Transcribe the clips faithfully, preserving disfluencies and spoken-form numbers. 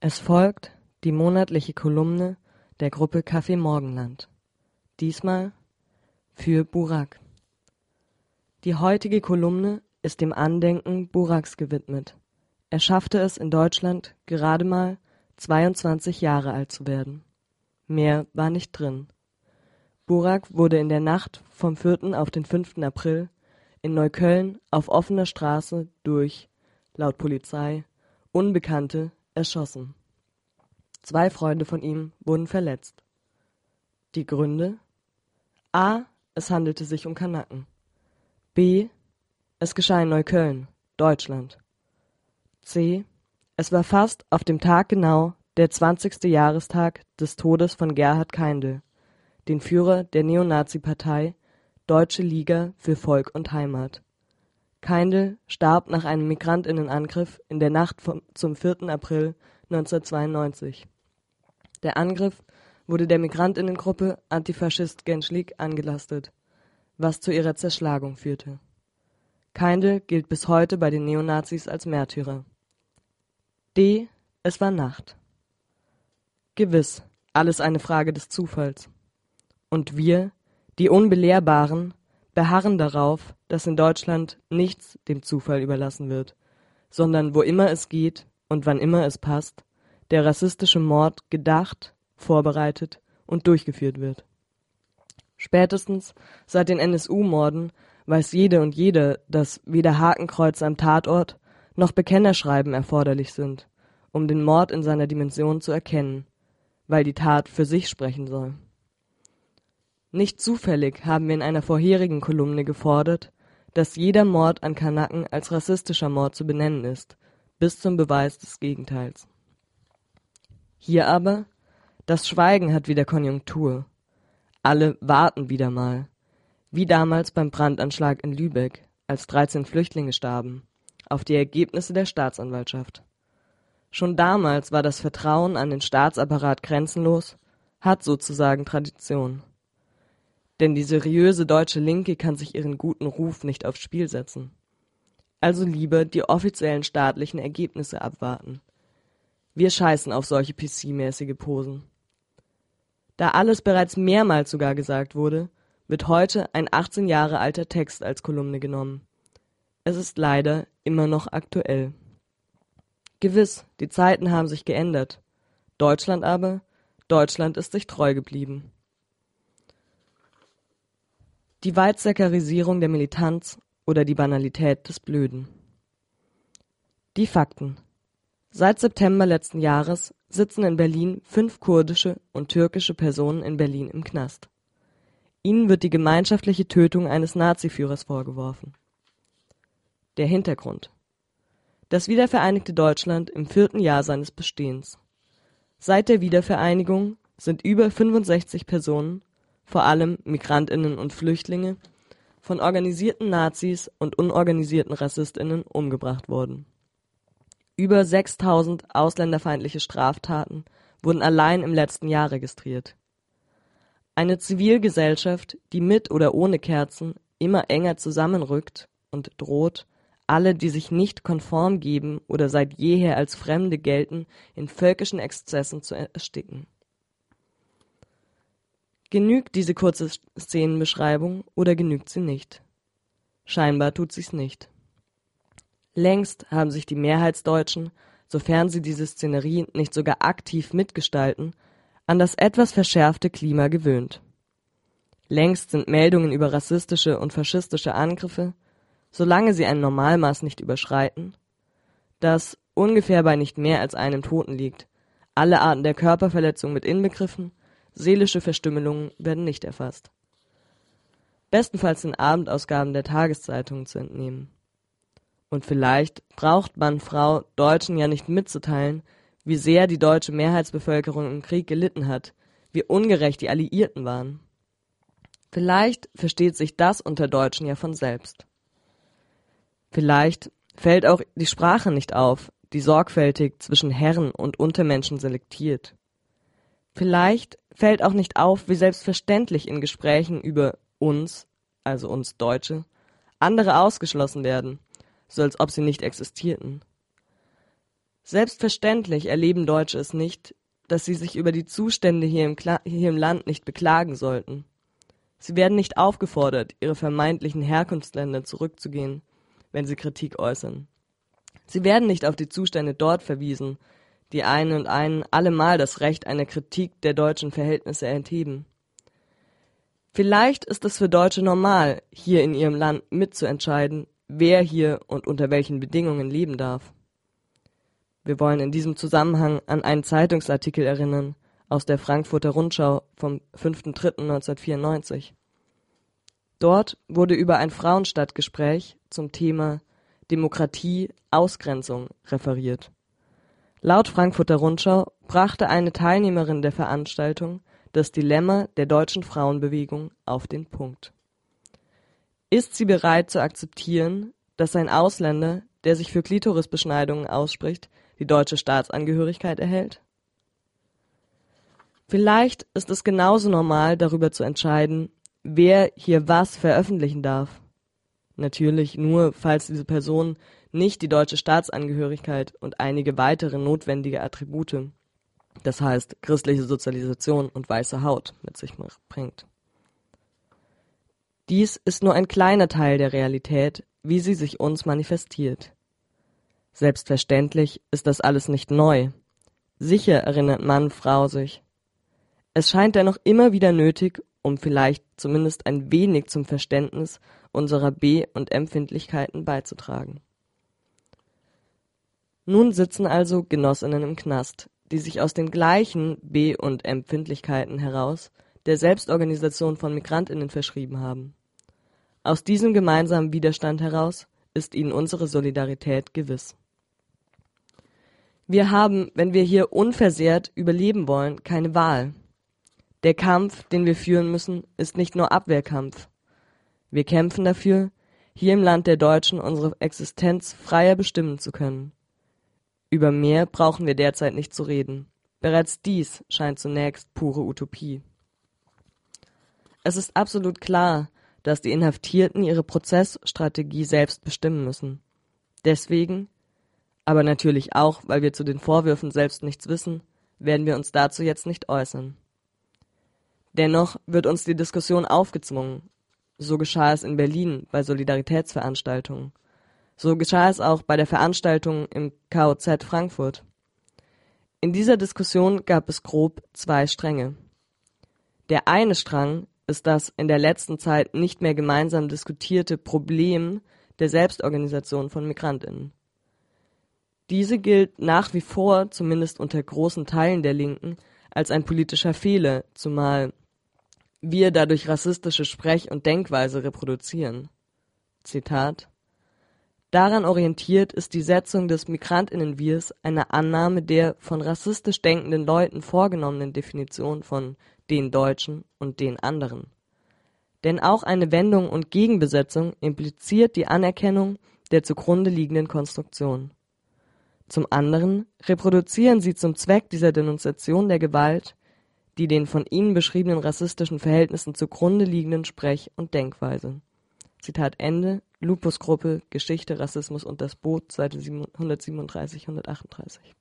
Es folgt die monatliche Kolumne der Gruppe Café Morgenland. Diesmal für Burak. Die heutige Kolumne ist dem Andenken Buraks gewidmet. Er schaffte es in Deutschland gerade mal zweiundzwanzig Jahre alt zu werden. Mehr war nicht drin. Burak wurde in der Nacht vom vierten auf den fünften April in Neukölln auf offener Straße durch, laut Polizei, Unbekannte erschossen. Zwei Freunde von ihm wurden verletzt. Die Gründe? A. Es handelte sich um Kanaken. B. Es geschah in Neukölln, Deutschland. C. Es war fast auf dem Tag genau der zwanzigste Jahrestag des Todes von Gerhard Kaindl, den Führer der Neonazi-Partei Deutsche Liga für Volk und Heimat. Kaindl starb nach einem Migrantinnenangriff in der Nacht vom, zum vierten April neunzehnhundertzweiundneunzig. Der Angriff wurde der Migrantinnengruppe Antifaschist Gençlik angelastet, was zu ihrer Zerschlagung führte. Kaindl gilt bis heute bei den Neonazis als Märtyrer. D. Es war Nacht. Gewiss, alles eine Frage des Zufalls. Und wir, die Unbelehrbaren, beharren darauf, dass in Deutschland nichts dem Zufall überlassen wird, sondern wo immer es geht und wann immer es passt, der rassistische Mord gedacht, vorbereitet und durchgeführt wird. Spätestens seit den N S U-Morden weiß jede und jeder, dass weder Hakenkreuze am Tatort noch Bekennerschreiben erforderlich sind, um den Mord in seiner Dimension zu erkennen, weil die Tat für sich sprechen soll. Nicht zufällig haben wir in einer vorherigen Kolumne gefordert, dass jeder Mord an Kanaken als rassistischer Mord zu benennen ist, bis zum Beweis des Gegenteils. Hier aber, das Schweigen hat wieder Konjunktur. Alle warten wieder mal, wie damals beim Brandanschlag in Lübeck, als dreizehn Flüchtlinge starben, auf die Ergebnisse der Staatsanwaltschaft. Schon damals war das Vertrauen an den Staatsapparat grenzenlos, hat sozusagen Tradition. Denn die seriöse deutsche Linke kann sich ihren guten Ruf nicht aufs Spiel setzen. Also lieber die offiziellen staatlichen Ergebnisse abwarten. Wir scheißen auf solche P C-mäßige Posen. Da alles bereits mehrmals sogar gesagt wurde, wird heute ein achtzehn Jahre alter Text als Kolumne genommen. Es ist leider immer noch aktuell. Gewiss, die Zeiten haben sich geändert. Deutschland aber, Deutschland ist sich treu geblieben. Die Weizsäckerisierung der Militanz oder die Banalität des Blöden. Die Fakten. Seit September letzten Jahres sitzen in Berlin fünf kurdische und türkische Personen in Berlin im Knast. Ihnen wird die gemeinschaftliche Tötung eines Naziführers vorgeworfen. Der Hintergrund. Das wiedervereinigte Deutschland im vierten Jahr seines Bestehens. Seit der Wiedervereinigung sind über fünfundsechzig Personen, vor allem Migrantinnen und Flüchtlinge, von organisierten Nazis und unorganisierten Rassistinnen umgebracht worden. Über sechstausend ausländerfeindliche Straftaten wurden allein im letzten Jahr registriert. Eine Zivilgesellschaft, die mit oder ohne Kerzen immer enger zusammenrückt und droht, alle, die sich nicht konform geben oder seit jeher als Fremde gelten, in völkischen Exzessen zu ersticken. Genügt diese kurze Szenenbeschreibung oder genügt sie nicht? Scheinbar tut sie's nicht. Längst haben sich die Mehrheitsdeutschen, sofern sie diese Szenerie nicht sogar aktiv mitgestalten, an das etwas verschärfte Klima gewöhnt. Längst sind Meldungen über rassistische und faschistische Angriffe, solange sie ein Normalmaß nicht überschreiten, das ungefähr bei nicht mehr als einem Toten liegt, alle Arten der Körperverletzung mit inbegriffen, seelische Verstümmelungen werden nicht erfasst. Bestenfalls den Abendausgaben der Tageszeitungen zu entnehmen. Und vielleicht braucht man Frau Deutschen ja nicht mitzuteilen, wie sehr die deutsche Mehrheitsbevölkerung im Krieg gelitten hat, wie ungerecht die Alliierten waren. Vielleicht versteht sich das unter Deutschen ja von selbst. Vielleicht fällt auch die Sprache nicht auf, die sorgfältig zwischen Herren und Untermenschen selektiert. Vielleicht fällt auch nicht auf, wie selbstverständlich in Gesprächen über uns, also uns Deutsche, andere ausgeschlossen werden, so als ob sie nicht existierten. Selbstverständlich erleben Deutsche es nicht, dass sie sich über die Zustände hier im, Kla- hier im Land nicht beklagen sollten. Sie werden nicht aufgefordert, ihre vermeintlichen Herkunftsländer zurückzugehen, wenn sie Kritik äußern. Sie werden nicht auf die Zustände dort verwiesen, die einen und einen allemal das Recht einer Kritik der deutschen Verhältnisse entheben. Vielleicht ist es für Deutsche normal, hier in ihrem Land mitzuentscheiden, wer hier und unter welchen Bedingungen leben darf. Wir wollen in diesem Zusammenhang an einen Zeitungsartikel erinnern aus der Frankfurter Rundschau vom fünften dritten neunzehnhundertvierundneunzig. Dort wurde über ein Frauenstadtgespräch zum Thema Demokratie, Ausgrenzung referiert. Laut Frankfurter Rundschau brachte eine Teilnehmerin der Veranstaltung das Dilemma der deutschen Frauenbewegung auf den Punkt. Ist sie bereit zu akzeptieren, dass ein Ausländer, der sich für Klitorisbeschneidungen ausspricht, die deutsche Staatsangehörigkeit erhält? Vielleicht ist es genauso normal, darüber zu entscheiden, wer hier was veröffentlichen darf. Natürlich nur, falls diese Person nicht die deutsche Staatsangehörigkeit und einige weitere notwendige Attribute, das heißt christliche Sozialisation und weiße Haut, mit sich bringt. Dies ist nur ein kleiner Teil der Realität, wie sie sich uns manifestiert. Selbstverständlich ist das alles nicht neu. Sicher erinnert Mann, Frau sich. Es scheint dennoch immer wieder nötig, um vielleicht zumindest ein wenig zum Verständnis unserer B- und Empfindlichkeiten beizutragen. Nun sitzen also Genossinnen im Knast, die sich aus den gleichen B- und Empfindlichkeiten heraus der Selbstorganisation von Migrantinnen verschrieben haben. Aus diesem gemeinsamen Widerstand heraus ist ihnen unsere Solidarität gewiss. Wir haben, wenn wir hier unversehrt überleben wollen, keine Wahl. Der Kampf, den wir führen müssen, ist nicht nur Abwehrkampf. Wir kämpfen dafür, hier im Land der Deutschen unsere Existenz freier bestimmen zu können. Über mehr brauchen wir derzeit nicht zu reden. Bereits dies scheint zunächst pure Utopie. Es ist absolut klar, dass die Inhaftierten ihre Prozessstrategie selbst bestimmen müssen. Deswegen, aber natürlich auch, weil wir zu den Vorwürfen selbst nichts wissen, werden wir uns dazu jetzt nicht äußern. Dennoch wird uns die Diskussion aufgezwungen. So geschah es in Berlin bei Solidaritätsveranstaltungen. So geschah es auch bei der Veranstaltung im K O Z Frankfurt. In dieser Diskussion gab es grob zwei Stränge. Der eine Strang ist das in der letzten Zeit nicht mehr gemeinsam diskutierte Problem der Selbstorganisation von MigrantInnen. Diese gilt nach wie vor, zumindest unter großen Teilen der Linken, als ein politischer Fehler, zumal wir dadurch rassistische Sprech- und Denkweise reproduzieren. Zitat: Daran orientiert ist die Setzung des MigrantInnen-Wirs eine Annahme der von rassistisch denkenden Leuten vorgenommenen Definition von den Deutschen und den anderen. Denn auch eine Wendung und Gegenbesetzung impliziert die Anerkennung der zugrunde liegenden Konstruktion. Zum anderen reproduzieren sie zum Zweck dieser Denunziation der Gewalt die den von ihnen beschriebenen rassistischen Verhältnissen zugrunde liegenden Sprech- und Denkweise. Zitat Ende, Lupus-Gruppe, Geschichte, Rassismus und das Boot, Seite hundertsiebenunddreißig, hundertachtunddreißig.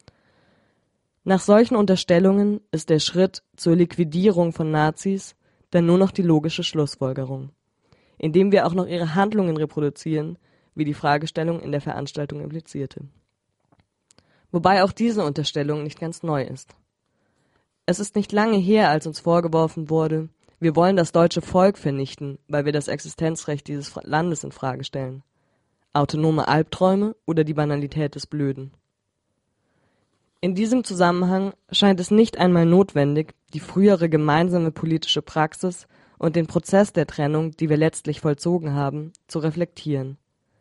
Nach solchen Unterstellungen ist der Schritt zur Liquidierung von Nazis dann nur noch die logische Schlussfolgerung, indem wir auch noch ihre Handlungen reproduzieren, wie die Fragestellung in der Veranstaltung implizierte. Wobei auch diese Unterstellung nicht ganz neu ist. Es ist nicht lange her, als uns vorgeworfen wurde, wir wollen das deutsche Volk vernichten, weil wir das Existenzrecht dieses Landes in Frage stellen. Autonome Albträume oder die Banalität des Blöden? In diesem Zusammenhang scheint es nicht einmal notwendig, die frühere gemeinsame politische Praxis und den Prozess der Trennung, die wir letztlich vollzogen haben, zu reflektieren.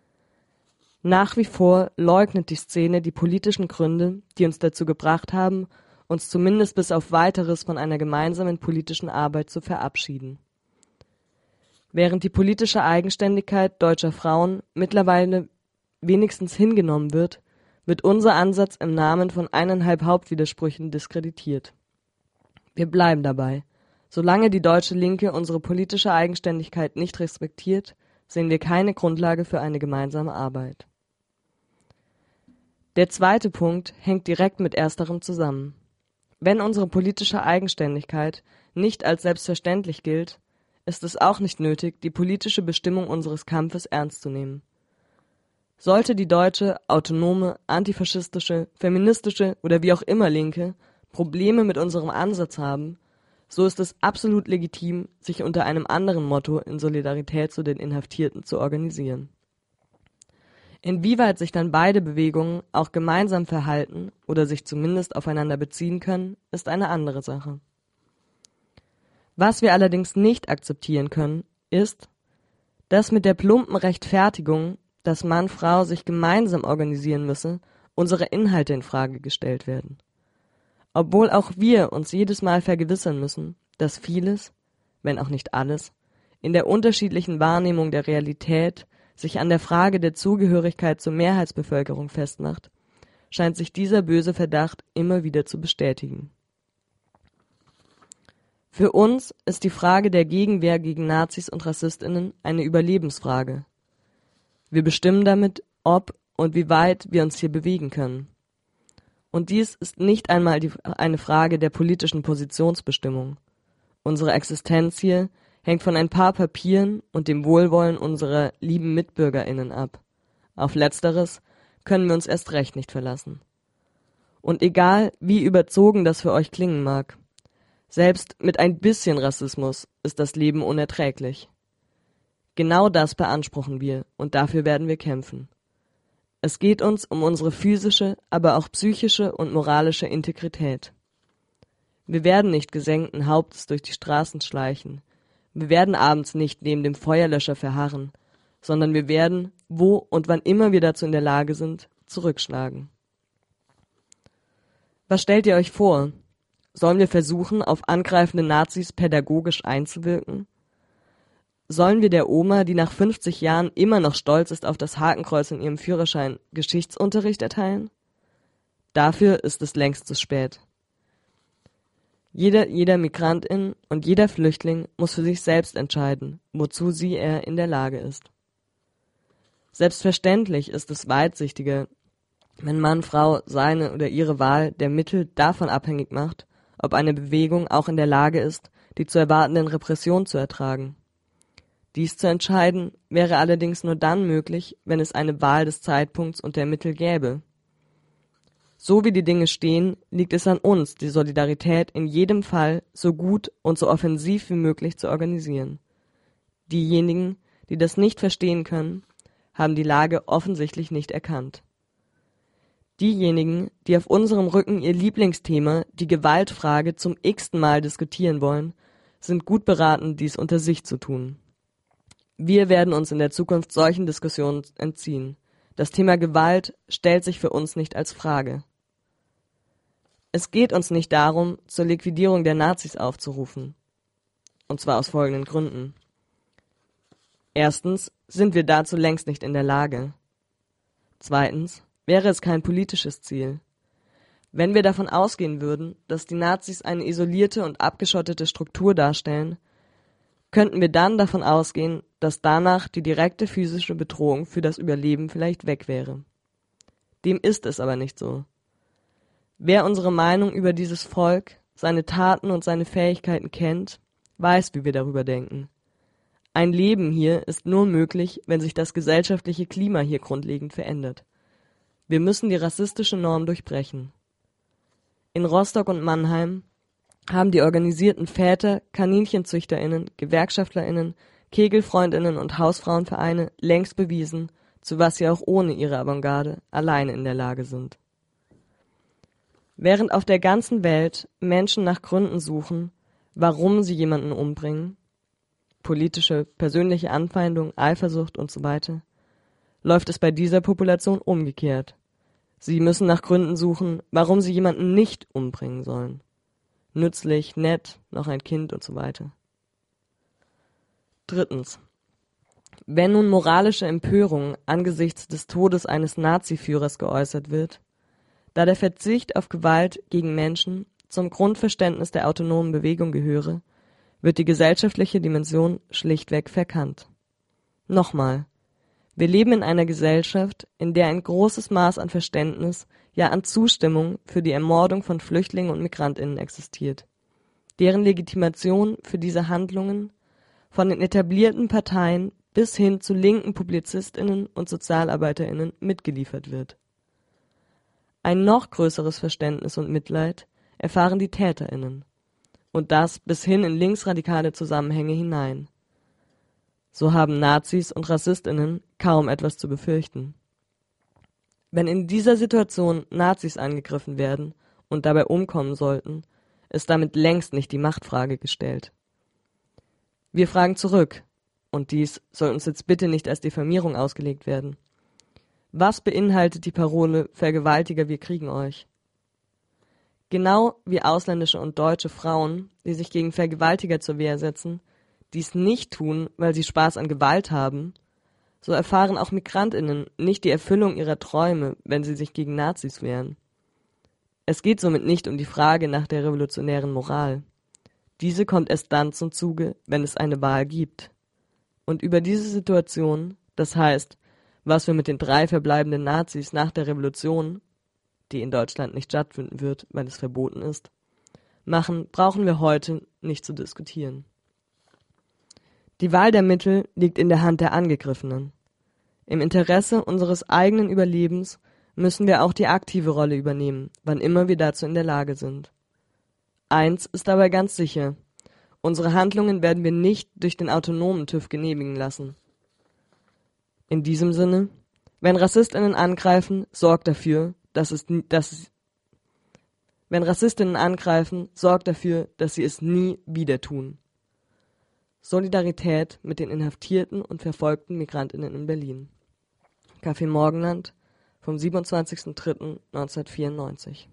Nach wie vor leugnet die Szene die politischen Gründe, die uns dazu gebracht haben, uns zumindest bis auf Weiteres von einer gemeinsamen politischen Arbeit zu verabschieden. Während die politische Eigenständigkeit deutscher Frauen mittlerweile wenigstens hingenommen wird, wird unser Ansatz im Namen von eineinhalb Hauptwidersprüchen diskreditiert. Wir bleiben dabei. Solange die deutsche Linke unsere politische Eigenständigkeit nicht respektiert, sehen wir keine Grundlage für eine gemeinsame Arbeit. Der zweite Punkt hängt direkt mit ersterem zusammen. Wenn unsere politische Eigenständigkeit nicht als selbstverständlich gilt, ist es auch nicht nötig, die politische Bestimmung unseres Kampfes ernst zu nehmen. Sollte die deutsche, autonome, antifaschistische, feministische oder wie auch immer Linke Probleme mit unserem Ansatz haben, so ist es absolut legitim, sich unter einem anderen Motto in Solidarität zu den Inhaftierten zu organisieren. Inwieweit sich dann beide Bewegungen auch gemeinsam verhalten oder sich zumindest aufeinander beziehen können, ist eine andere Sache. Was wir allerdings nicht akzeptieren können, ist, dass mit der plumpen Rechtfertigung, dass Mann-Frau sich gemeinsam organisieren müsse, unsere Inhalte in Frage gestellt werden. Obwohl auch wir uns jedes Mal vergewissern müssen, dass vieles, wenn auch nicht alles, in der unterschiedlichen Wahrnehmung der Realität sich an der Frage der Zugehörigkeit zur Mehrheitsbevölkerung festmacht, scheint sich dieser böse Verdacht immer wieder zu bestätigen. Für uns ist die Frage der Gegenwehr gegen Nazis und RassistInnen eine Überlebensfrage. Wir bestimmen damit, ob und wie weit wir uns hier bewegen können. Und dies ist nicht einmal die, eine Frage der politischen Positionsbestimmung. Unsere Existenz hier hängt von ein paar Papieren und dem Wohlwollen unserer lieben MitbürgerInnen ab. Auf Letzteres können wir uns erst recht nicht verlassen. Und egal, wie überzogen das für euch klingen mag, selbst mit ein bisschen Rassismus ist das Leben unerträglich. Genau das beanspruchen wir und dafür werden wir kämpfen. Es geht uns um unsere physische, aber auch psychische und moralische Integrität. Wir werden nicht gesenkten Hauptes durch die Straßen schleichen. Wir werden abends nicht neben dem Feuerlöscher verharren, sondern wir werden, wo und wann immer wir dazu in der Lage sind, zurückschlagen. Was stellt ihr euch vor? Sollen wir versuchen, auf angreifende Nazis pädagogisch einzuwirken? Sollen wir der Oma, die nach fünfzig Jahren immer noch stolz ist auf das Hakenkreuz in ihrem Führerschein, Geschichtsunterricht erteilen? Dafür ist es längst zu spät. Jeder, jeder Migrantin und jeder Flüchtling muss für sich selbst entscheiden, wozu sie er in der Lage ist. Selbstverständlich ist es weitsichtiger, wenn Mann, Frau seine oder ihre Wahl der Mittel davon abhängig macht, ob eine Bewegung auch in der Lage ist, die zu erwartenden Repressionen zu ertragen. Dies zu entscheiden wäre allerdings nur dann möglich, wenn es eine Wahl des Zeitpunkts und der Mittel gäbe. So wie die Dinge stehen, liegt es an uns, die Solidarität in jedem Fall so gut und so offensiv wie möglich zu organisieren. Diejenigen, die das nicht verstehen können, haben die Lage offensichtlich nicht erkannt. Diejenigen, die auf unserem Rücken ihr Lieblingsthema, die Gewaltfrage, zum x-ten Mal diskutieren wollen, sind gut beraten, dies unter sich zu tun. Wir werden uns in der Zukunft solchen Diskussionen entziehen. Das Thema Gewalt stellt sich für uns nicht als Frage. Es geht uns nicht darum, zur Liquidierung der Nazis aufzurufen. Und zwar aus folgenden Gründen. Erstens sind wir dazu längst nicht in der Lage. Zweitens wäre es kein politisches Ziel. Wenn wir davon ausgehen würden, dass die Nazis eine isolierte und abgeschottete Struktur darstellen, könnten wir dann davon ausgehen, dass danach die direkte physische Bedrohung für das Überleben vielleicht weg wäre. Dem ist es aber nicht so. Wer unsere Meinung über dieses Volk, seine Taten und seine Fähigkeiten kennt, weiß, wie wir darüber denken. Ein Leben hier ist nur möglich, wenn sich das gesellschaftliche Klima hier grundlegend verändert. Wir müssen die rassistische Norm durchbrechen. In Rostock und Mannheim haben die organisierten Väter, KaninchenzüchterInnen, GewerkschaftlerInnen, KegelfreundInnen und Hausfrauenvereine längst bewiesen, zu was sie auch ohne ihre Avantgarde alleine in der Lage sind. Während auf der ganzen Welt Menschen nach Gründen suchen, warum sie jemanden umbringen, politische, persönliche Anfeindung, Eifersucht und so weiter, läuft es bei dieser Population umgekehrt. Sie müssen nach Gründen suchen, warum sie jemanden nicht umbringen sollen. Nützlich, nett, noch ein Kind und so weiter. Drittens. Wenn nun moralische Empörung angesichts des Todes eines Nazi-Führers geäußert wird, da der Verzicht auf Gewalt gegen Menschen zum Grundverständnis der autonomen Bewegung gehöre, wird die gesellschaftliche Dimension schlichtweg verkannt. Nochmal, Wir leben in einer Gesellschaft, in der ein großes Maß an Verständnis, ja an Zustimmung für die Ermordung von Flüchtlingen und MigrantInnen existiert, deren Legitimation für diese Handlungen von den etablierten Parteien bis hin zu linken PublizistInnen und SozialarbeiterInnen mitgeliefert wird. Ein noch größeres Verständnis und Mitleid erfahren die TäterInnen. Und das bis hin in linksradikale Zusammenhänge hinein. So haben Nazis und RassistInnen kaum etwas zu befürchten. Wenn in dieser Situation Nazis angegriffen werden und dabei umkommen sollten, ist damit längst nicht die Machtfrage gestellt. Wir fragen zurück, und dies soll uns jetzt bitte nicht als Diffamierung ausgelegt werden. Was beinhaltet die Parole »Vergewaltiger, wir kriegen euch«? Genau wie ausländische und deutsche Frauen, die sich gegen Vergewaltiger zur Wehr setzen, dies nicht tun, weil sie Spaß an Gewalt haben, so erfahren auch MigrantInnen nicht die Erfüllung ihrer Träume, wenn sie sich gegen Nazis wehren. Es geht somit nicht um die Frage nach der revolutionären Moral. Diese kommt erst dann zum Zuge, wenn es eine Wahl gibt. Und über diese Situation, das heißt, was wir mit den drei verbleibenden Nazis nach der Revolution, die in Deutschland nicht stattfinden wird, weil es verboten ist, machen, brauchen wir heute nicht zu diskutieren. Die Wahl der Mittel liegt in der Hand der Angegriffenen. Im Interesse unseres eigenen Überlebens müssen wir auch die aktive Rolle übernehmen, wann immer wir dazu in der Lage sind. Eins ist dabei ganz sicher: Unsere Handlungen werden wir nicht durch den autonomen TÜV genehmigen lassen. In diesem Sinne, wenn RassistInnen angreifen, sorgt dafür, dass es, dass es, wenn RassistInnen angreifen, sorgt dafür, dass sie es nie wieder tun. Solidarität mit den inhaftierten und verfolgten MigrantInnen in Berlin. Café Morgenland vom siebenundzwanzigsten dritten neunzehnhundertvierundneunzig.